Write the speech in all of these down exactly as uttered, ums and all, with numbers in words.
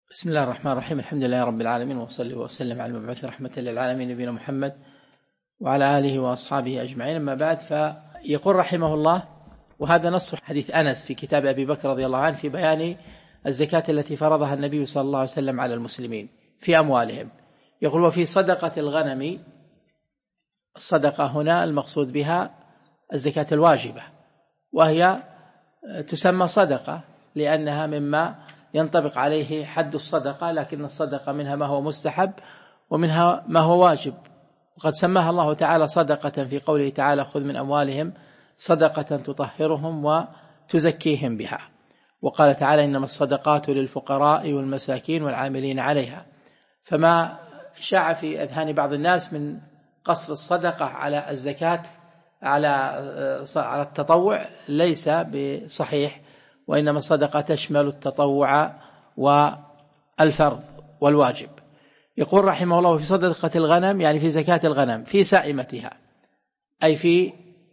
بسم الله الرحمن الرحيم. الحمد لله رب العالمين، وصلي وسلم على المبعوث رحمة للعالمين نبينا محمد وعلى آله وأصحابه أجمعين. أما بعد، فيقول رحمه الله: وهذا نص حديث أنس في كتاب أبي بكر رضي الله عنه في بيان الزكاة التي فرضها النبي صلى الله عليه وسلم على المسلمين في أموالهم. يقول: وفي صدقة الغنم، الصدقة هنا المقصود بها الزكاة الواجبة، وهي تسمى صدقة لأنها مما ينطبق عليه حد الصدقة، لكن الصدقة منها ما هو مستحب ومنها ما هو واجب. وقد سماها الله تعالى صدقة في قوله تعالى: خذ من أموالهم صدقة تطهرهم وتزكيهم بها. وقال تعالى: إنما الصدقات للفقراء والمساكين والعاملين عليها. فما شاع في أذهان بعض الناس من قصر الصدقة على الزكاة على على التطوع ليس بصحيح، وإنما الصدقة تشمل التطوع والفرض والواجب. يقول رحمه الله: في صدقة الغنم يعني في زكاة الغنم، في سائمتها، أي في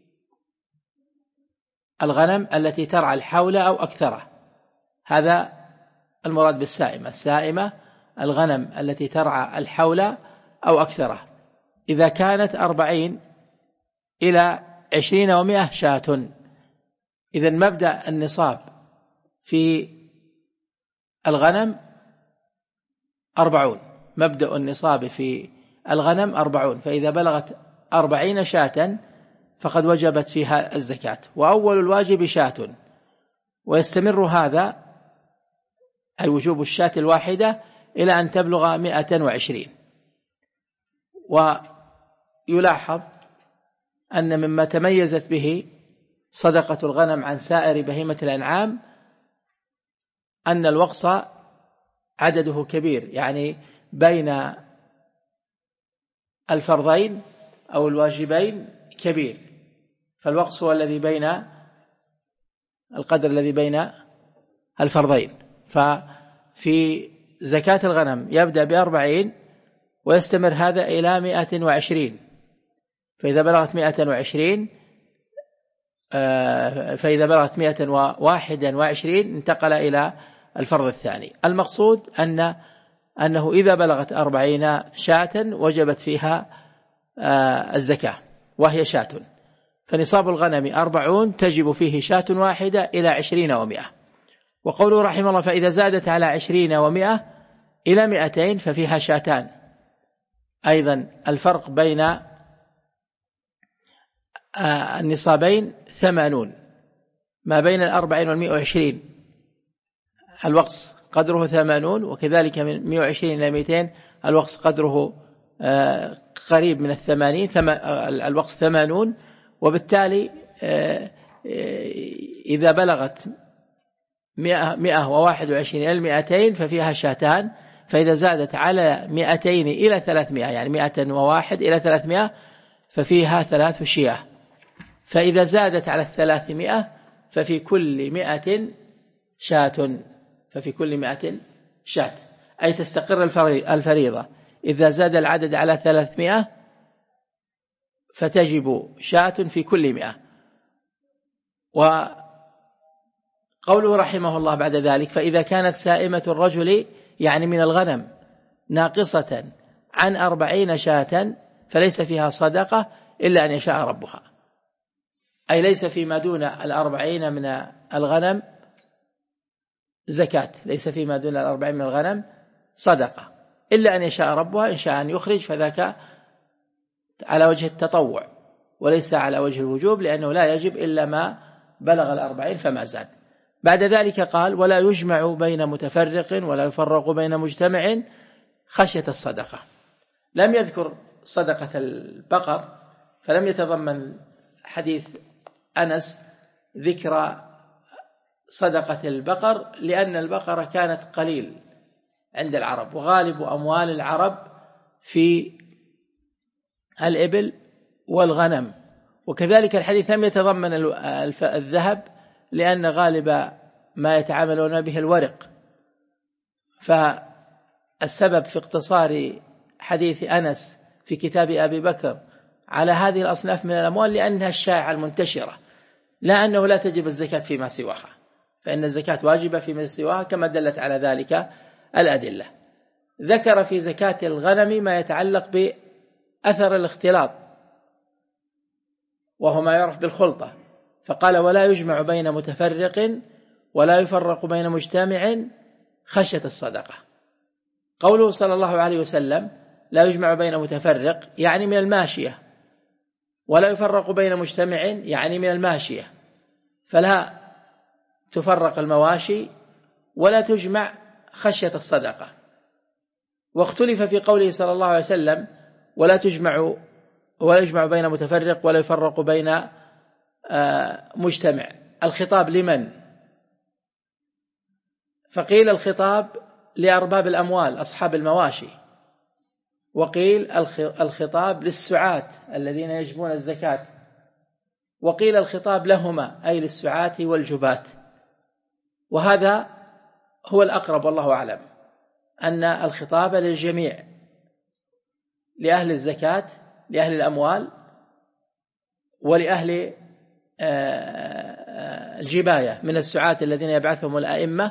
الغنم التي ترعى الحول أو أكثره. هذا المراد بالسائمة. السائمة الغنم التي ترعى الحول أو أكثره. إذا كانت أربعين إلى عشرين ومئة شاة، إذن مبدأ النصاب في الغنم أربعون، مبدأ النصاب في الغنم أربعون، فإذا بلغت أربعين شاة فقد وجبت فيها الزكاة، وأول الواجب شاة، ويستمر هذا أي وجوب الشاة الواحدة إلى أن تبلغ مئة وعشرين. ويلاحظ أن مما تميزت به صدقة الغنم عن سائر بهيمة الأنعام أن الوقص عدده كبير، يعني بين الفرضين أو الواجبين كبير، فالوقص هو الذي بين القدر الذي بين الفرضين. ففي زكاة الغنم يبدأ بأربعين ويستمر هذا إلى مئة وعشرين، فإذا بلغت مئة وعشرين فإذا بلغت مئة وواحد وعشرين انتقل إلى الفرض الثاني. المقصود أن أنه إذا بلغت أربعين شاة وجبت فيها الزكاة وهي شاة، فنصاب الغنم أربعون تجب فيه شاة واحدة إلى عشرين ومئة. وقوله رحمه الله: فإذا زادت على عشرين ومئة إلى مئتين ففيها شاتان. أيضا الفرق بين النصابين ثمانون، ما بين الأربعين والمئة وعشرين الوقص قدره ثمانون، وكذلك من مئة وعشرين إلى مئتين الوقص قدره قريب من الثمانين، الوقص ثمانون. وبالتالي إذا بلغت مئة وواحد وعشرين إلى المئتين ففيها شاتان، فإذا زادت على مئتين إلى ثلاثمائة يعني مئة وواحد إلى ثلاثمائة ففيها ثلاث شياه، فإذا زادت على الثلاثمائة ففي كل مئة شاة، ففي كل مئة شاة، أي تستقر الفريضة. إذا زاد العدد على ثلاثمائة فتجب شاة في كل مئة. وقوله رحمه الله بعد ذلك: فإذا كانت سائمة الرجل يعني من الغنم ناقصة عن أربعين شاة فليس فيها صدقة إلا أن يشاء ربها، أي ليس فيما دون الأربعين من الغنم زكاة، ليس فيما دون الأربعين من الغنم صدقة إلا أن يشاء ربها. إن شاء أن يخرج فذاك على وجه التطوع وليس على وجه الوجوب، لأنه لا يجب إلا ما بلغ الأربعين فما زاد. بعد ذلك قال: ولا يجمع بين متفرق ولا يفرق بين مجتمع خشية الصدقة. لم يذكر صدقة البقر، فلم يتضمن حديث أنس ذكر صدقة البقر، لأن البقرة كانت قليل عند العرب، وغالب أموال العرب في الإبل والغنم. وكذلك الحديث لم يتضمن الذهب، لأن غالب ما يتعاملون به الورق. فالسبب في اقتصار حديث أنس في كتاب أبي بكر على هذه الأصناف من الأموال لأنها الشائعة المنتشرة، لا أنه لا تجب الزكاة فيما سواها، فإن الزكاة واجبة فيما سواها كما دلت على ذلك الأدلة. ذكر في زكاة الغنم ما يتعلق بأثر الاختلاط وهو ما يعرف بالخلطة، فقال ولا يجمع بين متفرق ولا يفرق بين مجتمع خشية الصدقة. قوله صلى الله عليه وسلم لا يجمع بين متفرق يعني من الماشية، ولا يفرق بين مجتمع يعني من الماشية، فلا تفرق المواشي ولا تجمع خشية الصدقة. واختلف في قوله صلى الله عليه وسلم ولا تجمع ولا يجمع بين متفرق ولا يفرق بين مجتمع، الخطاب لمن؟ فقيل الخطاب لأرباب الأموال أصحاب المواشي، وقيل الخطاب للسعاة الذين يجبون الزكاة، وقيل الخطاب لهما أي للسعاة والجباة. وهذا هو الأقرب والله أعلم، أن الخطاب للجميع، لأهل الزكاة، لأهل الأموال، ولأهل الجباية من السعاة الذين يبعثهم الأئمة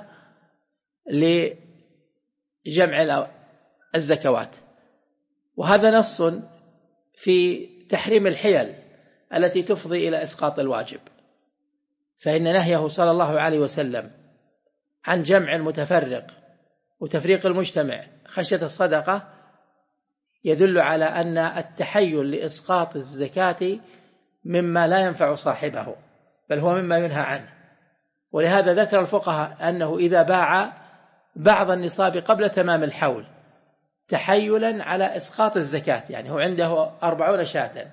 لجمع الزكوات. وهذا نص في تحريم الحيل التي تفضي إلى إسقاط الواجب، فإن نهيه صلى الله عليه وسلم عن جمع المتفرق وتفريق المجتمع خشية الصدقة يدل على أن التحيل لإسقاط الزكاة مما لا ينفع صاحبه، بل هو مما ينهى عنه. ولهذا ذكر الفقهاء أنه إذا باع بعض النصاب قبل تمام الحول تحيلا على إسقاط الزكاة، يعني هو عنده أربعون شاة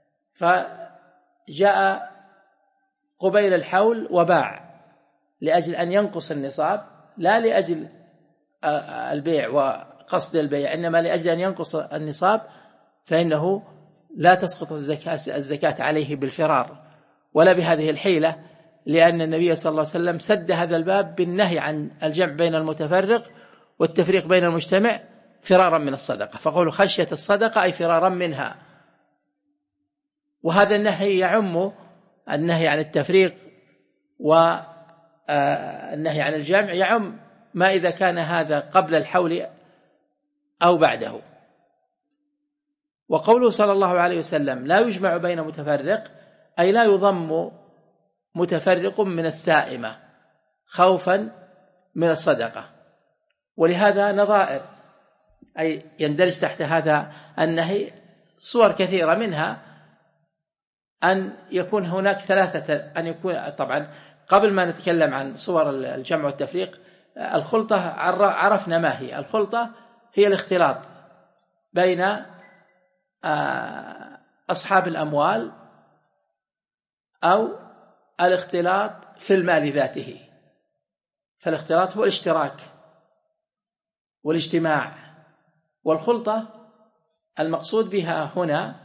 فجاء قبيل الحول وباع لأجل أن ينقص النصاب، لا لأجل البيع وقصد البيع، إنما لأجل أن ينقص النصاب، فإنه لا تسقط الزكاة, الزكاة عليه بالفرار ولا بهذه الحيلة، لأن النبي صلى الله عليه وسلم سد هذا الباب بالنهي عن الجمع بين المتفرق والتفريق بين المجتمع فرارا من الصدقة، فقولوا خشية الصدقة أي فرارا منها. وهذا النهي يعم النهي عن التفريق والنهي عن الجمع، يعم ما إذا كان هذا قبل الحول أو بعده. وقوله صلى الله عليه وسلم لا يجمع بين متفرق أي لا يضم متفرق من السائمة خوفا من الصدقة. ولهذا نظائر أي يندرج تحت هذا النهي صور كثيرة، منها أن يكون هناك ثلاثة، أن يكون طبعا قبل ما نتكلم عن صور الجمع والتفريق، الخلطة عرفنا ما هي. الخلطة هي الاختلاط بين أصحاب الأموال أو الاختلاط في المال ذاته، فالاختلاط هو الاشتراك والاجتماع، والخلطة المقصود بها هنا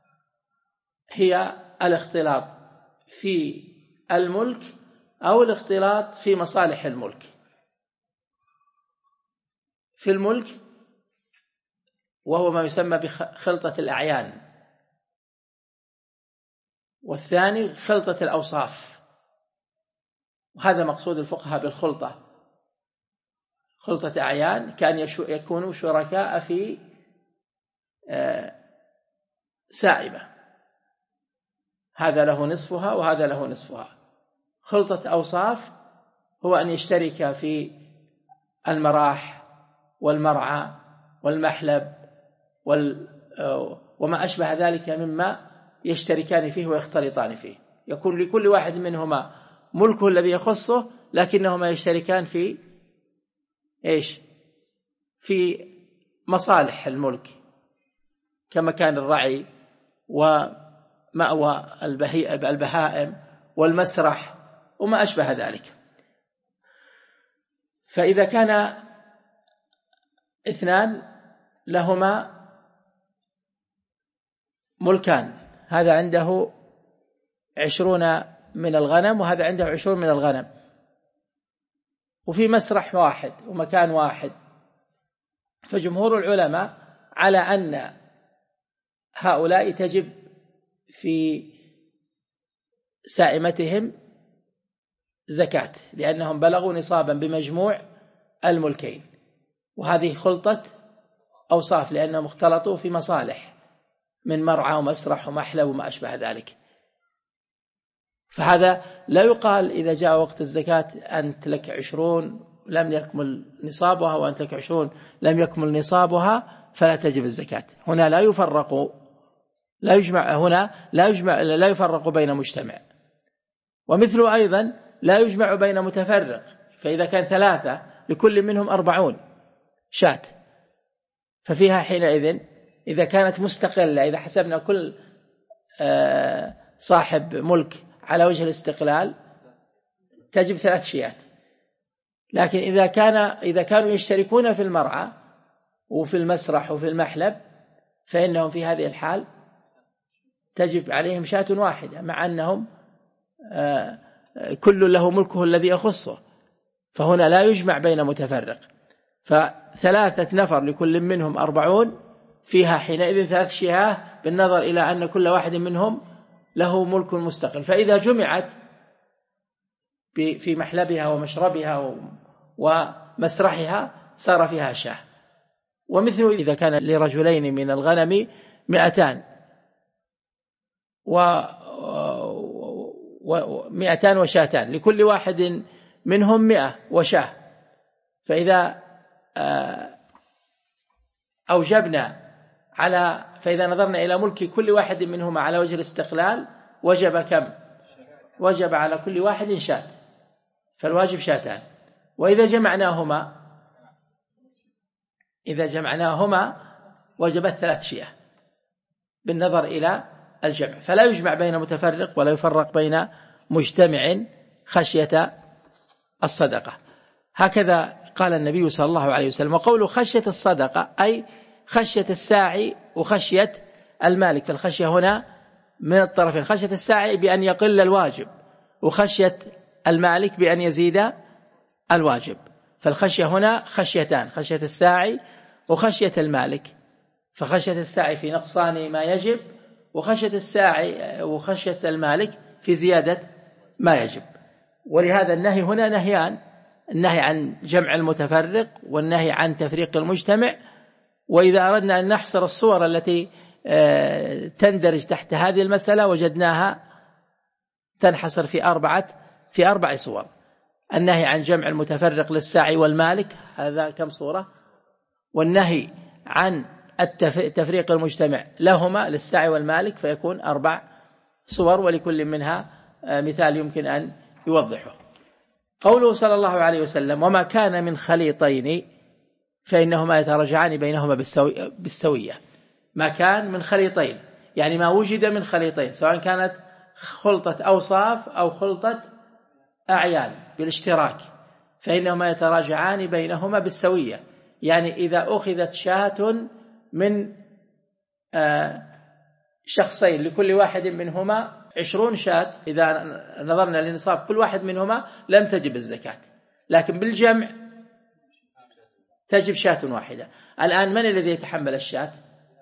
هي الاختلاط في الملك أو الاختلاط في مصالح الملك. في الملك وهو ما يسمى بخلطة الأعيان، والثاني خلطة الأوصاف، وهذا مقصود الفقهاء بالخلطة. خلطة أعيان كان يكونوا شركاء في سائمة، هذا له نصفها وهذا له نصفها. خلطة أوصاف هو أن يشترك في المراح والمرعى والمحلب وما أشبه ذلك مما يشتركان فيه ويختلطان فيه، يكون لكل واحد منهما ملكه الذي يخصه، لكنهما يشتركان في إيش؟ في مصالح الملك، كما كان الرعي ومأوى البهائم والمسرح وما أشبه ذلك. فإذا كان اثنان لهما ملكان، هذا عنده عشرون من الغنم وهذا عنده عشرون من الغنم، وفي مسرح واحد ومكان واحد، فجمهور العلماء على أن هؤلاء تجب في سائمتهم زكاة، لأنهم بلغوا نصابا بمجموع الملكين. وهذه خلطة أوصاف لأنهم اختلطوا في مصالح من مرعى ومسرح ومحلب وما أشبه ذلك. فهذا لا يقال إذا جاء وقت الزكاة أنت لك عشرون لم يكمل نصابها وأنت لك عشرون لم يكمل نصابها فلا تجب الزكاة. هنا لا يفرق لا يجمع هنا لا يجمع لا يفرق بين مجتمع. ومثله أيضا لا يجمع بين متفرق، فإذا كان ثلاثة لكل منهم أربعون شاة ففيها حينئذ إذا كانت مستقلة، إذا حسبنا كل صاحب ملك على وجه الاستقلال تجب ثلاث شيات. لكن إذا كان إذا كانوا يشتركون في المرعى وفي المسرح وفي المحلب فإنهم في هذه الحال تجب عليهم شاة واحدة، مع أنهم كل له ملكه الذي يخصه، فهنا لا يجمع بين متفرق. فثلاثة نفر لكل منهم أربعون فيها حينئذ ثلاث شياه بالنظر إلى أن كل واحد منهم له ملك مستقل. فإذا جمعت في محلبها ومشربها ومسرحها صار فيها شاه. ومثل إذا كان لرجلين من الغنم مئتان ومئتان وشاتان لكل واحد منهم مئة وشاه، فإذا أوجبنا على فإذا نظرنا إلى ملك كل واحد منهما على وجه الاستقلال وجب كم؟ وجب على كل واحد شاة، فالواجب شاتان. وإذا جمعناهما إذا جمعناهما وجبت ثلاث شياه بالنظر إلى الجمع. فلا يجمع بين متفرق ولا يفرق بين مجتمع خشية الصدقة. هكذا قال النبي صلى الله عليه وسلم. وقوله خشية الصدقة أي خشية الساعي وخشية المالك، فالخشية هنا من الطرفين، خشية الساعي بأن يقل الواجب وخشية المالك بأن يزيد الواجب. فالخشية هنا خشيتان، خشية الساعي وخشية المالك. فخشية الساعي في نقصان ما يجب، وخشية الساعي وخشية المالك في زيادة ما يجب. ولهذا النهي هنا نهيان، النهي عن جمع المتفرق والنهي عن تفريق المجتمع. وإذا أردنا أن نحصر الصور التي تندرج تحت هذه المسألة وجدناها تنحصر في أربعة في أربع صور. النهي عن جمع المتفرق للساعي والمالك، هذا كم صورة؟ والنهي عن تفريق المجتمع لهما للساعي والمالك فيكون أربع صور، ولكل منها مثال يمكن أن يوضحه. قوله صلى الله عليه وسلم وما كان من خليطين فإنهما يتراجعان بينهما بالسوية. ما كان من خليطين يعني ما وجد من خليطين، سواء كانت خلطة أوصاف أو خلطة أعيان بالاشتراك، فإنهما يتراجعان بينهما بالسوية. يعني إذا أخذت شاة من شخصين لكل واحد منهما عشرون شاة، إذا نظرنا لنصاب كل واحد منهما لم تجب الزكاة، لكن بالجمع تجب شاة واحدة. الآن من الذي يتحمل الشاة؟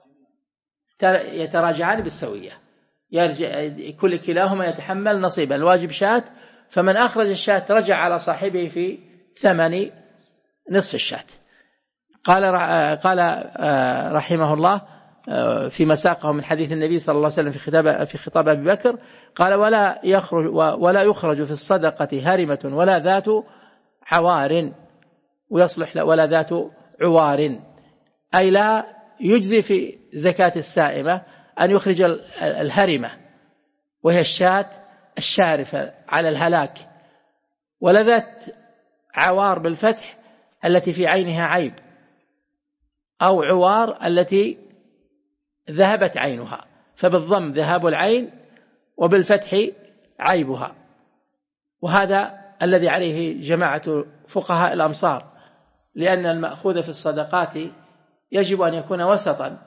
يتراجعان بالسوية، يرجع كل كلاهما يتحمل نصيبا، الواجب شاة، فمن أخرج الشاة رجع على صاحبه في ثمن نصف الشاة. قال قال رحمه الله في مساقه من حديث النبي صلى الله عليه وسلم في خطاب في خطاب أبي بكر قال ولا يخرج ولا يخرج في الصدقة هرمة ولا ذات عوار، ويصلح ولا ذات عوار، أي لا يجزي في زكاة السائمة أن يخرج الهرمة وهي الشاة الشارفة على الهلاك، ولا ذات عوار بالفتح التي في عينها عيب، أو عوار التي ذهبت عينها، فبالضم ذهاب العين وبالفتح عيبها. وهذا الذي عليه جماعة فقهاء الأمصار، لأن المأخوذ في الصدقات يجب أن يكون وسطا.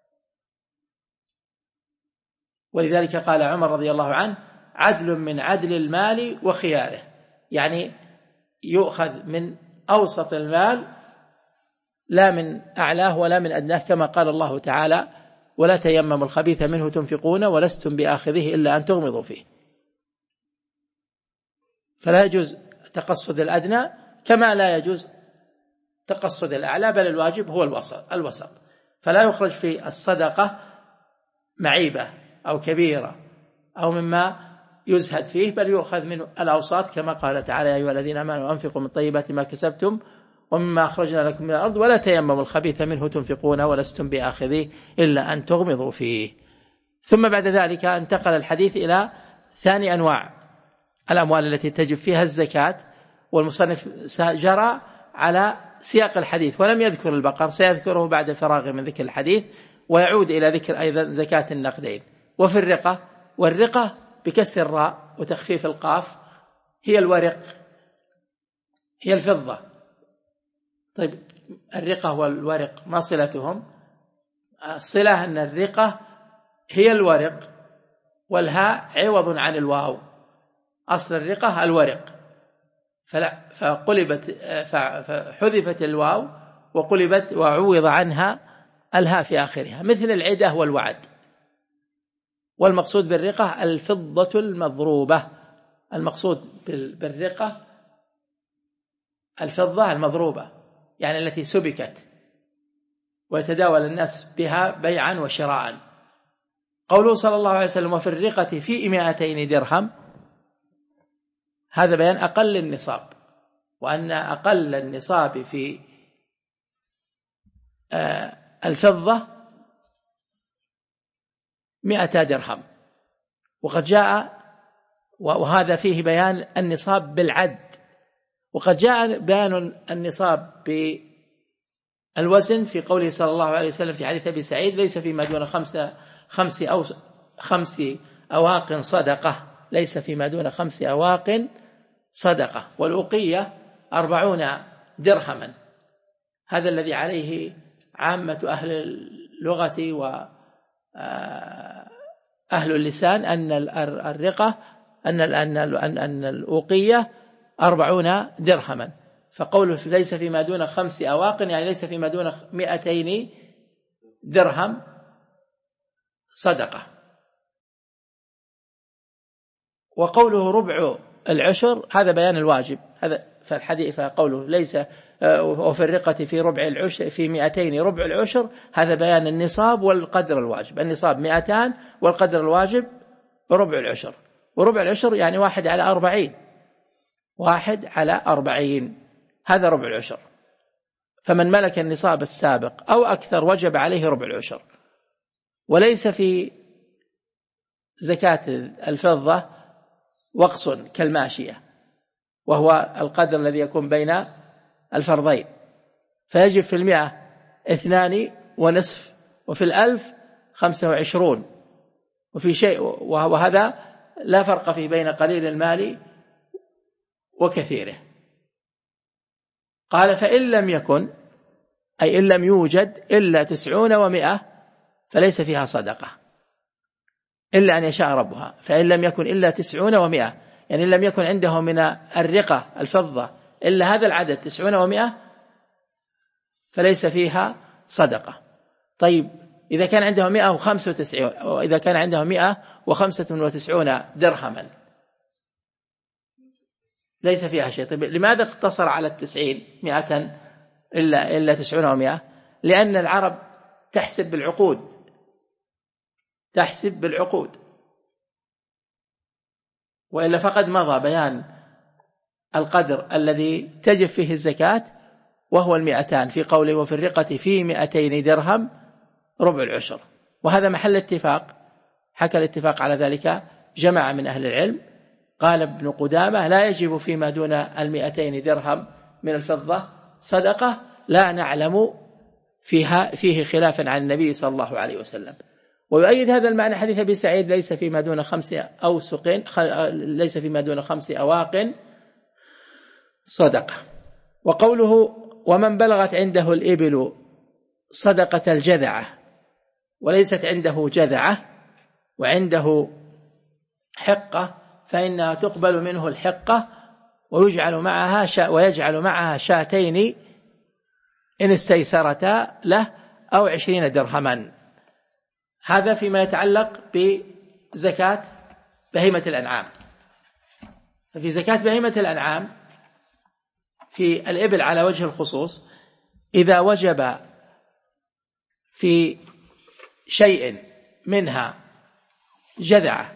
ولذلك قال عمر رضي الله عنه عدل من عدل المال وخياره، يعني يؤخذ من أوسط المال لا من أعلاه ولا من أدناه، كما قال الله تعالى ولا تيمموا الخبيث منه تنفقون ولستم بآخذه إلا أن تغمضوا فيه. فلا يجوز تقصد الأدنى كما لا يجوز تقصد الأعلى، بل الواجب هو الوسط الوسط فلا يخرج في الصدقة معيبة أو كبيرة أو مما يزهد فيه، بل يؤخذ من الأوساط كما قال تعالى: يا أيها الذين آمنوا أنفقوا من طيبات ما كسبتم ومما أخرجنا لكم من الأرض ولا تيمموا الخبيث منه تنفقون ولستم بآخذيه إلا أن تغمضوا فيه. ثم بعد ذلك انتقل الحديث إلى ثاني أنواع الأموال التي تجب فيها الزكاة، والمصنف جرى على سياق الحديث ولم يذكر البقر، سيذكره بعد الفراغ من ذكر الحديث، ويعود إلى ذكر أيضا زكاة النقدين. وفي الرقة، والرقة بكسر الراء وتخفيف القاف هي الورق، هي الفضة. طيب الرقة والورق ما صلتهم؟ صلة أن الرقة هي الورق والهاء عوض عن الواو، أصل الرقة الورق، فلا فقلبت فحذفت الواو وقلبت وعوض عنها الهاء في آخرها، مثل العدة والوعد. والمقصود بالرقة الفضة المضروبة، المقصود بالرقة الفضة المضروبة، يعني التي سبكت ويتداول الناس بها بيعا وشراء. قوله صلى الله عليه وسلم: وفي الرقة في مائتين درهم، هذا بيان أقل النصاب، وأن أقل النصاب في الفضة مئة درهم. وقد جاء وهذا فيه بيان النصاب بالعد، وقد جاء بيان النصاب بالوزن في قوله صلى الله عليه وسلم في حديث أبي سعيد: ليس فيما دون خمسة خمس أو خمس أواق صدقة، ليس فيما دون خمس أواق صدقة. والأوقية أربعون درهما، هذا الذي عليه عامة أهل اللغة وأهل اللسان، أن الرقة أن أن أن الأوقية أربعون درهما. فقوله ليس فيما دون خمس أواق يعني ليس فيما دون مئتين درهم صدقة. وقوله ربع العشر هذا بيان الواجب، هذا فالحديث فقوله ليس وفي الرقة في ربع العشر في مئتين ربع العشر، هذا بيان النصاب والقدر الواجب. النصاب مئتان والقدر الواجب ربع العشر، وربع العشر يعني واحد على أربعين، واحد على أربعين هذا ربع العشر. فمن ملك النصاب السابق أو أكثر وجب عليه ربع العشر. وليس في زكاة الفضة وقص كالماشية، وهو القدر الذي يكون بين الفرضين، فيجب في المئة اثنان ونصف، وفي الألف خمسة وعشرون، وفي شيء وهذا لا فرق فيه بين قليل المال وكثيره. قال: فإن لم يكن أي إن لم يوجد إلا تسعون ومئة فليس فيها صدقة إلا أن يشاء ربها. فإن لم يكن إلا تسعون ومئة يعني إن لم يكن عنده من الرقة الفضة إلا هذا العدد تسعون ومئة فليس فيها صدقة. طيب إذا كان عنده مئة وخمسة وتسعين، أو إذا كان عنده مئة وخمسة وتسعون درهما ليس فيها شيء. طيب لماذا اقتصر على التسعين مئة إلا, إلا تسعون ومئة؟ لأن العرب تحسب بالعقود، تحسب بالعقود، وإلا فقد مضى بيان القدر الذي تجب فيه الزكاة وهو المئتان في قوله: وفي الرقة في مئتين درهم ربع العشر. وهذا محل اتفاق، حكى الاتفاق على ذلك جماعة من أهل العلم. قال ابن قدامة: لا يجب فيما دون المئتين درهم من الفضة صدقة، لا نعلم فيها فيه خلافا عن النبي صلى الله عليه وسلم. ويؤيد هذا المعنى حديث أبي سعيد: ليس فيما دون خمس أوسق ليس فيما دون خمس أواق صدقة. وقوله: ومن بلغت عنده الإبل صدقة الجذعة وليست عنده جذعة وعنده حقة فإنها تقبل منه الحقة ويجعل معها شا ويجعل معها شاتين إن استيسرتا له أو عشرين درهما. هذا فيما يتعلق بزكاة بهيمة الأنعام. ففي زكاة بهيمة الأنعام في الإبل على وجه الخصوص إذا وجب في شيء منها جذعة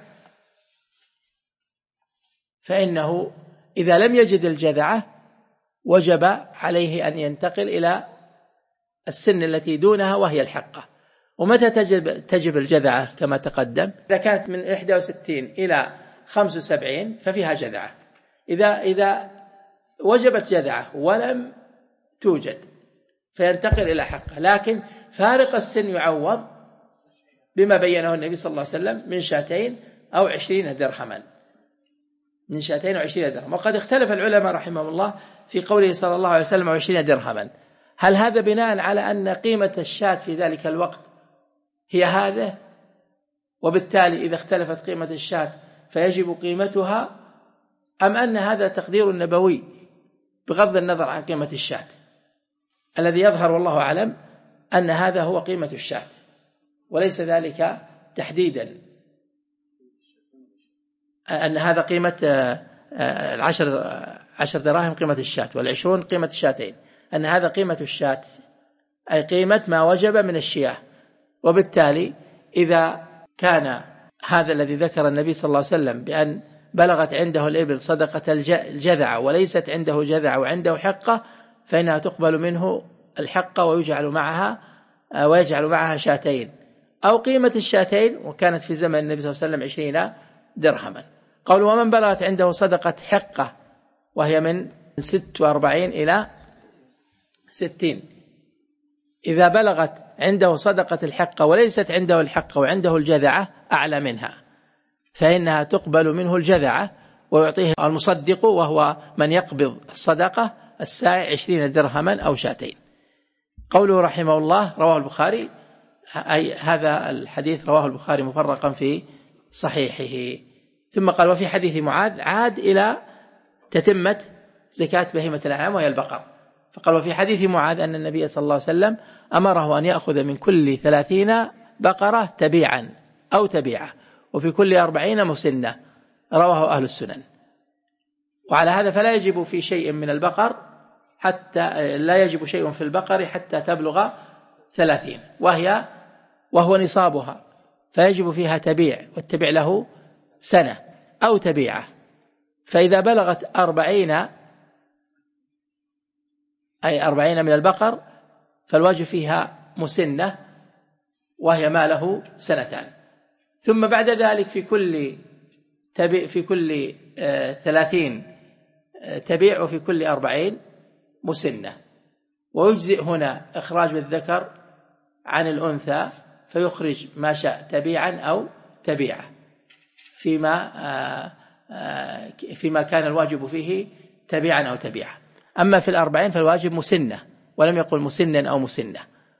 فإنه إذا لم يجد الجذعة وجب عليه أن ينتقل إلى السن التي دونها وهي الحقة. ومتى تجب, تجب الجذعة كما تقدم؟ إذا كانت من إحدى وستين إلى خمس وسبعين ففيها جذعة. إذا, إذا وجبت جذعة ولم توجد فينتقل إلى حقة، لكن فارق السن يعوض بما بينه النبي صلى الله عليه وسلم من شاتين أو عشرين درهما، من شاتين أو عشرين درهم. وقد اختلف العلماء رحمه الله في قوله صلى الله عليه وسلم عشرين درهما، هل هذا بناء على أن قيمة الشاة في ذلك الوقت هي هذا، وبالتالي إذا اختلفت قيمة الشاة فيجب قيمتها، أم أن هذا تقدير نبوي بغض النظر عن قيمة الشاة؟ الذي يظهر والله أعلم أن هذا هو قيمة الشاة وليس ذلك تحديدا، أن هذا قيمة العشر عشر دراهم قيمة الشاة والعشرون قيمة الشاتين، أن هذا قيمة الشاة أي قيمة ما وجب من الشياه. وبالتالي إذا كان هذا الذي ذكر النبي صلى الله عليه وسلم بأن بلغت عنده الإبل صدقة الجذعة وليست عنده جذعة وعنده حقة فإنها تقبل منه الحقة ويجعل معها ويجعل معها شاتين أو قيمة الشاتين، وكانت في زمن النبي صلى الله عليه وسلم عشرين درهما. قال ومن بلغت عنده صدقة حقة وهي من ست وأربعين إلى ستين، إذا بلغت عنده صدقة الحقة وليست عنده الحقة وعنده الجذعة أعلى منها فإنها تقبل منه الجذعة ويعطيه المصدق وهو من يقبض الصدقة الساعي عشرين درهما أو شاتين. قوله رحمه الله رواه البخاري، أي هذا الحديث رواه البخاري مفرقا في صحيحه. ثم قال وفي حديث معاذ عاد إلى تتمة زكاة بهيمة الأنعام وهي البقر، فقال وفي حديث معاذ أن النبي صلى الله عليه وسلم أمره أن يأخذ من كل ثلاثين بقرة تبيعا أو تبيعة وفي كل أربعين مسنة، رواه أهل السنن. وعلى هذا فلا يجب في شيء من البقر حتى لا يجب شيء في البقر حتى تبلغ ثلاثين وهي وهو نصابها، فيجب فيها تبيع والتبيع له سنة أو تبيعة. فإذا بلغت أربعين أي أربعين من البقر فالواجب فيها مسنة وهي ما له سنتان. ثم بعد ذلك في كل تبيع في كل ثلاثين تبيع وفي كل أربعين مسنة. ويجزئ هنا إخراج الذكر عن الأنثى فيخرج ما شاء تبيعا أو تبيعة فيما فيما كان الواجب فيه تبيعا أو تبيعة. أما في الأربعين فالواجب مسنة، ولم يقل مسنا أو مسنة،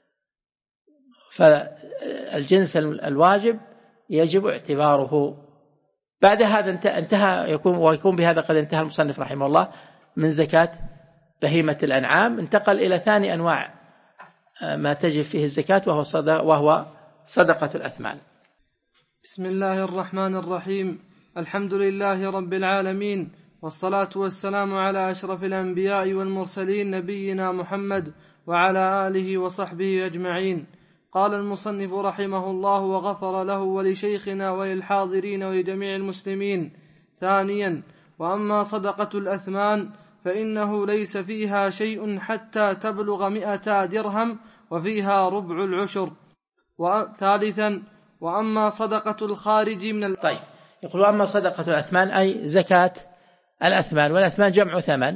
فالجنس الواجب يجب اعتباره. بعد هذا انتهى يكون ويكون بهذا قد انتهى المصنف رحمه الله من زكاة بهيمة الأنعام. انتقل إلى ثاني أنواع ما تجب فيه الزكاة وهو صدقة, وهو صدقة الأثمان. بسم الله الرحمن الرحيم. الحمد لله رب العالمين، والصلاة والسلام على أشرف الأنبياء والمرسلين نبينا محمد وعلى آله وصحبه أجمعين. قال المصنف رحمه الله وغفر له ولشيخنا وللحاضرين ولجميع المسلمين. ثانيا، وأما صدقة الأثمان فإنه ليس فيها شيء حتى تبلغ مئتا درهم وفيها ربع العشر. وثالثا، وأما صدقة الخارج من ال... طيب، يقول أما صدقة الأثمان أي زكاة الأثمان، والأثمان جمع ثمن،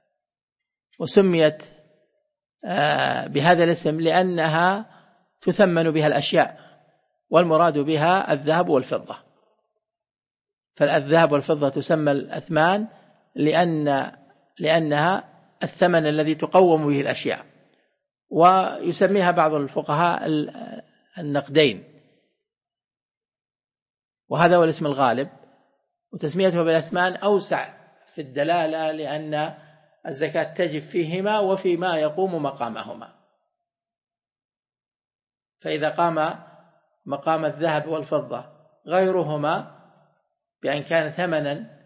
وسميت بهذا الاسم لأنها تثمن بها الأشياء، والمراد بها الذهب والفضة. فالذهب والفضة تسمى الأثمان لأن لأنها الثمن الذي تقوم به الأشياء، ويسميها بعض الفقهاء النقدين، وهذا هو الاسم الغالب. وتسميته بالأثمان أوسع في الدلالة لأن الزكاة تجب فيهما وفيما يقوم مقامهما. فإذا قام مقام الذهب والفضة غيرهما بأن كان ثمنا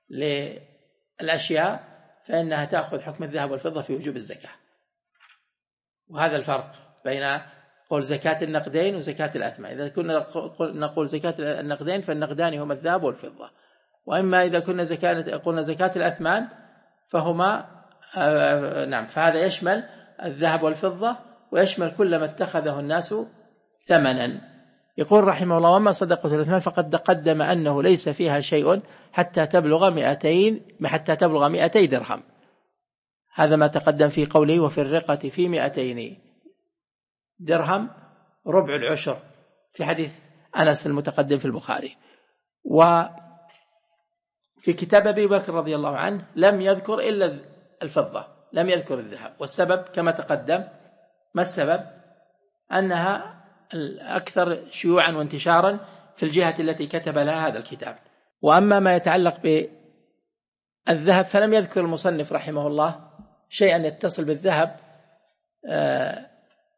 للأشياء فإنها تأخذ حكم الذهب والفضة في وجوب الزكاة. وهذا الفرق بين قول زكاة النقدين وزكاة الأثمان. إذا كنا نقول زكاة النقدين فالنقدان هما الذهب والفضة، وإما إذا كنا زكاة قلنا زكاة الأثمان فهما آه نعم فهذا يشمل الذهب والفضة ويشمل كل ما اتخذه الناس ثمنا. يقول رحمه الله: وما صدقة الأثمان فقد تقدم أنه ليس فيها شيء حتى تبلغ مئتين حتى تبلغ مئتي درهم. هذا ما تقدم في قوله: وفي الرقة في مئتين درهم ربع العشر، في حديث أنس المتقدم في البخاري. وفي كتاب أبي بكر رضي الله عنه لم يذكر إلا الفضة، لم يذكر الذهب. والسبب كما تقدم. ما السبب؟ أنها الأكثر شيوعا وانتشارا في الجهة التي كتب لها هذا الكتاب. وأما ما يتعلق بالذهب فلم يذكر المصنف رحمه الله شيئا يتصل بالذهب، آه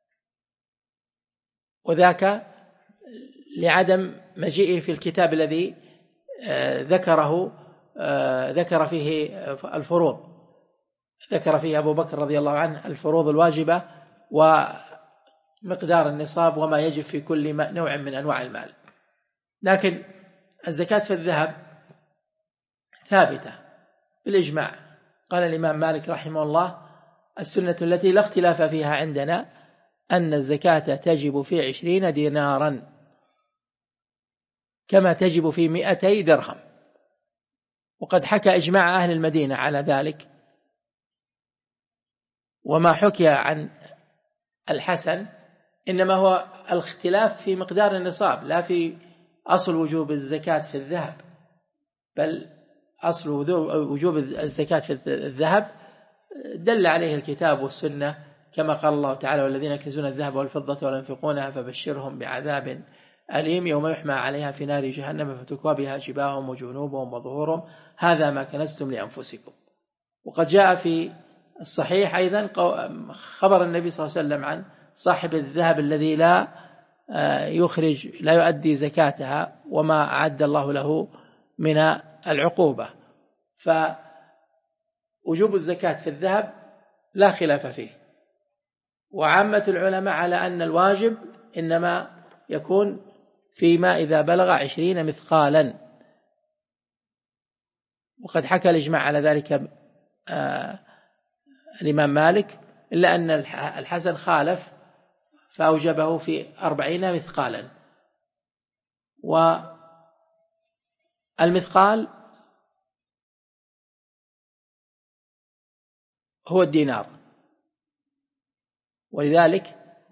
وذاك لعدم مجيئه في الكتاب الذي آه ذكره آه ذكر فيه الفروض، ذكر فيه أبو بكر رضي الله عنه الفروض الواجبة ومقدار النصاب وما يجب في كل نوع من أنواع المال. لكن الزكاة في الذهب ثابتة بالإجماع. قال الإمام مالك رحمه الله: السنة التي لا اختلاف فيها عندنا أن الزكاة تجب في عشرين دينارا كما تجب في مئتي درهم. وقد حكى إجماع أهل المدينة على ذلك. وما حكي عن الحسن إنما هو الاختلاف في مقدار النصاب لا في أصل وجوب الزكاة في الذهب، بل أصل وجوب الزكاة في الذهب دل عليه الكتاب والسنة، كما قال الله تعالى: والذين يكنزون الذهب والفضة ولا ينفقونها فبشرهم بعذاب أليم يوم يحمى عليها في نار جهنم فتكوى بها جباههم وجنوبهم وظهورهم هذا ما كنزتم لأنفسكم. وقد جاء في الصحيح أيضا خبر النبي صلى الله عليه وسلم عن صاحب الذهب الذي لا يخرج لا يؤدي زكاتها وما أعد الله له من العقوبة. فوجوب الزكاة في الذهب لا خلاف فيه. وعامة العلماء على أن الواجب إنما يكون فيما إذا بلغ عشرين مثقالا. وقد حكى الإجماع على ذلك آه الإمام مالك، إلا أن الحسن خالف فأوجبه في أربعين مثقالا. والمثقال هو الدينار، ولذلك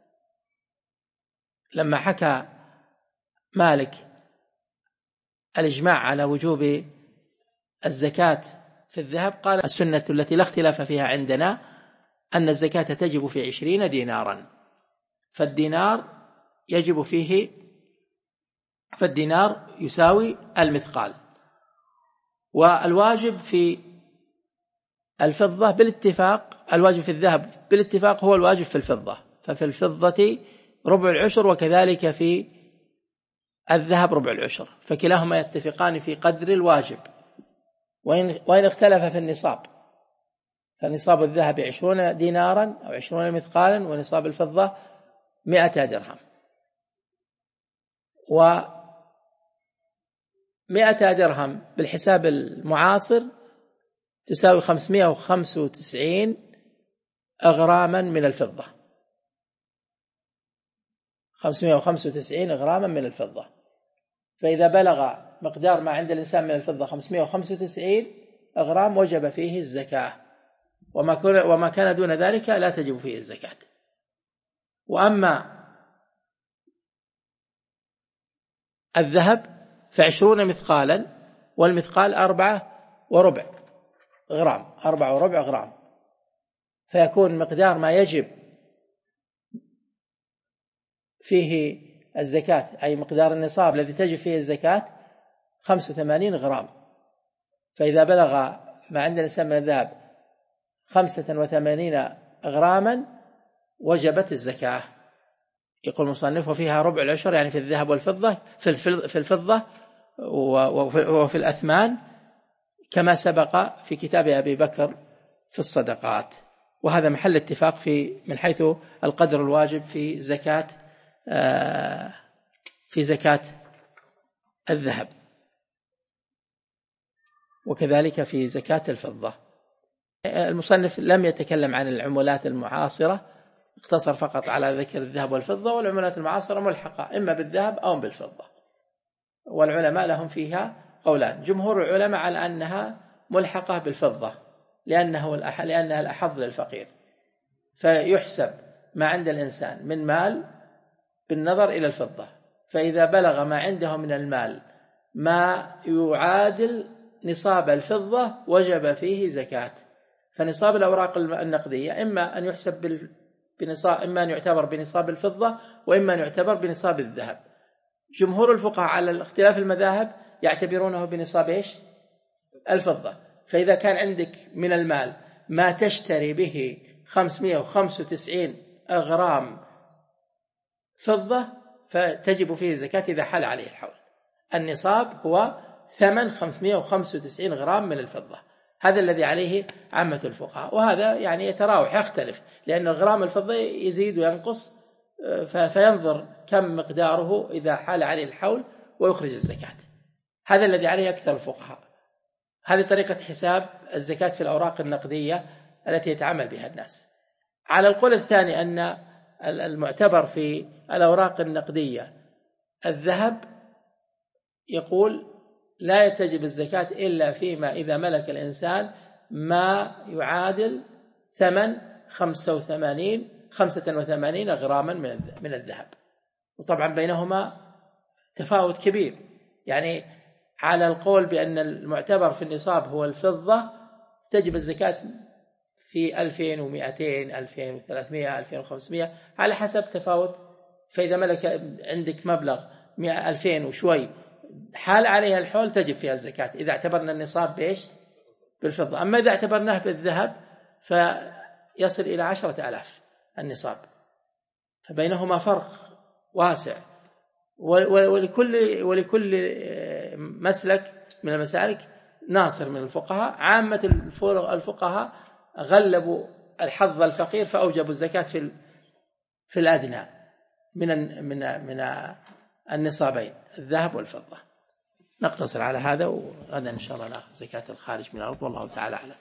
لما حكى مالك الإجماع على وجوب الزكاة في الذهب قال: السنة التي لا اختلاف فيها عندنا أن الزكاة تجب في عشرين دينارا. فالدينار يجب فيه فالدينار يساوي المثقال. والواجب في الفضة بالاتفاق، الواجب في الذهب بالاتفاق هو الواجب في الفضة، ففي الفضة ربع العشر وكذلك في الذهب ربع العشر، فكلاهما يتفقان في قدر الواجب. وإن, وإن اختلف في النصاب، فنصاب الذهب عشرون دينارا أو عشرون مثقالا، ونصاب الفضة مئة درهم. ومئة درهم بالحساب المعاصر تساوي خمسمائة وخمسة وتسعين أغراما من الفضة، خمسمائة وخمسة وتسعين أغراما من الفضة. فإذا بلغ مقدار ما عند الإنسان من الفضة خمسمائة وخمسة وتسعين أغرام وجب فيه الزكاة، وما كان دون ذلك لا تجب فيه الزكاة. وأما الذهب فعشرون مثقالا، والمثقال أربعة وربع غرام، أربعة وربع غرام، فيكون مقدار ما يجب فيه الزكاة أي مقدار النصاب الذي تجب فيه الزكاة خمسة وثمانين غرام. فإذا بلغ ما عند الإنسان من الذهب خمسة وثمانين غراما وجبت الزكاة. يقول المصنف: وفيها ربع العشر، يعني في الذهب والفضة، في الفضة وفي الأثمان، كما سبق في كتاب أبي بكر في الصدقات. وهذا محل اتفاق في من حيث القدر الواجب في زكاة في زكاة الذهب، وكذلك في زكاة الفضة. المصنف لم يتكلم عن العملات المعاصرة، اقتصر فقط على ذكر الذهب والفضة، والعملات المعاصرة ملحقة إما بالذهب أو بالفضة، والعلماء لهم فيها قولان. جمهور العلماء على أنها ملحقة بالفضة لأنه لأنها الأحظ للفقير، فيحسب ما عند الإنسان من مال بالنظر إلى الفضة، فإذا بلغ ما عنده من المال ما يعادل نصاب الفضة وجب فيه زكاة. فنصاب الأوراق النقدية إما أن يحسب بنصاب، إما أن يعتبر بنصاب الفضة، وإما أن يعتبر بنصاب الذهب. جمهور الفقهاء على اختلاف المذاهب يعتبرونه بنصاب إيش؟ الفضة. فإذا كان عندك من المال ما تشتري به خمسمائة وخمسة وتسعين غرام فضة فتجب فيه الزكاة إذا حال عليه الحول. النصاب هو ثمن خمسمائة وخمسة وتسعين غرام من الفضة، هذا الذي عليه عامة الفقهاء، وهذا يعني يتراوح يختلف، لأن الغرام الفضة يزيد وينقص، فينظر كم مقداره إذا حال عليه الحول ويخرج الزكاة. هذا الذي عليه أكثر الفقهاء. هذه طريقة حساب الزكاة في الأوراق النقدية التي يتعامل بها الناس. على القول الثاني أن المعتبر في الأوراق النقدية الذهب، يقول لا تجب الزكاة إلا فيما إذا ملك الإنسان ما يعادل ثمن خمسة وثمانين خمسة وثمانين غراما من الذهب، وطبعا بينهما تفاوت كبير. يعني على القول بأن المعتبر في النصاب هو الفضة تجب الزكاة في ألفين ومئتين ألفين وثلاثمائة ألفين وخمسمائة على حسب تفاوت. فإذا ملك عندك مبلغ ألفين وشوي حال عليها الحول تجب فيها الزكاة إذا اعتبرنا النصاب بإيش؟ بالفضة. أما إذا اعتبرناه بالذهب فيصل إلى عشرة آلاف النصاب، فبينهما فرق واسع. ولكل ولكل مسلك من المسالك ناصر من الفقهاء. عامة الفقهاء غلبوا الحظ الفقير فأوجبوا الزكاة في في الأدنى من من من النصابين الذهب والفضة. نقتصر على هذا، وغدا إن شاء الله نأخذ زكاة الخارج من الأرض، والله تعالى أعلم.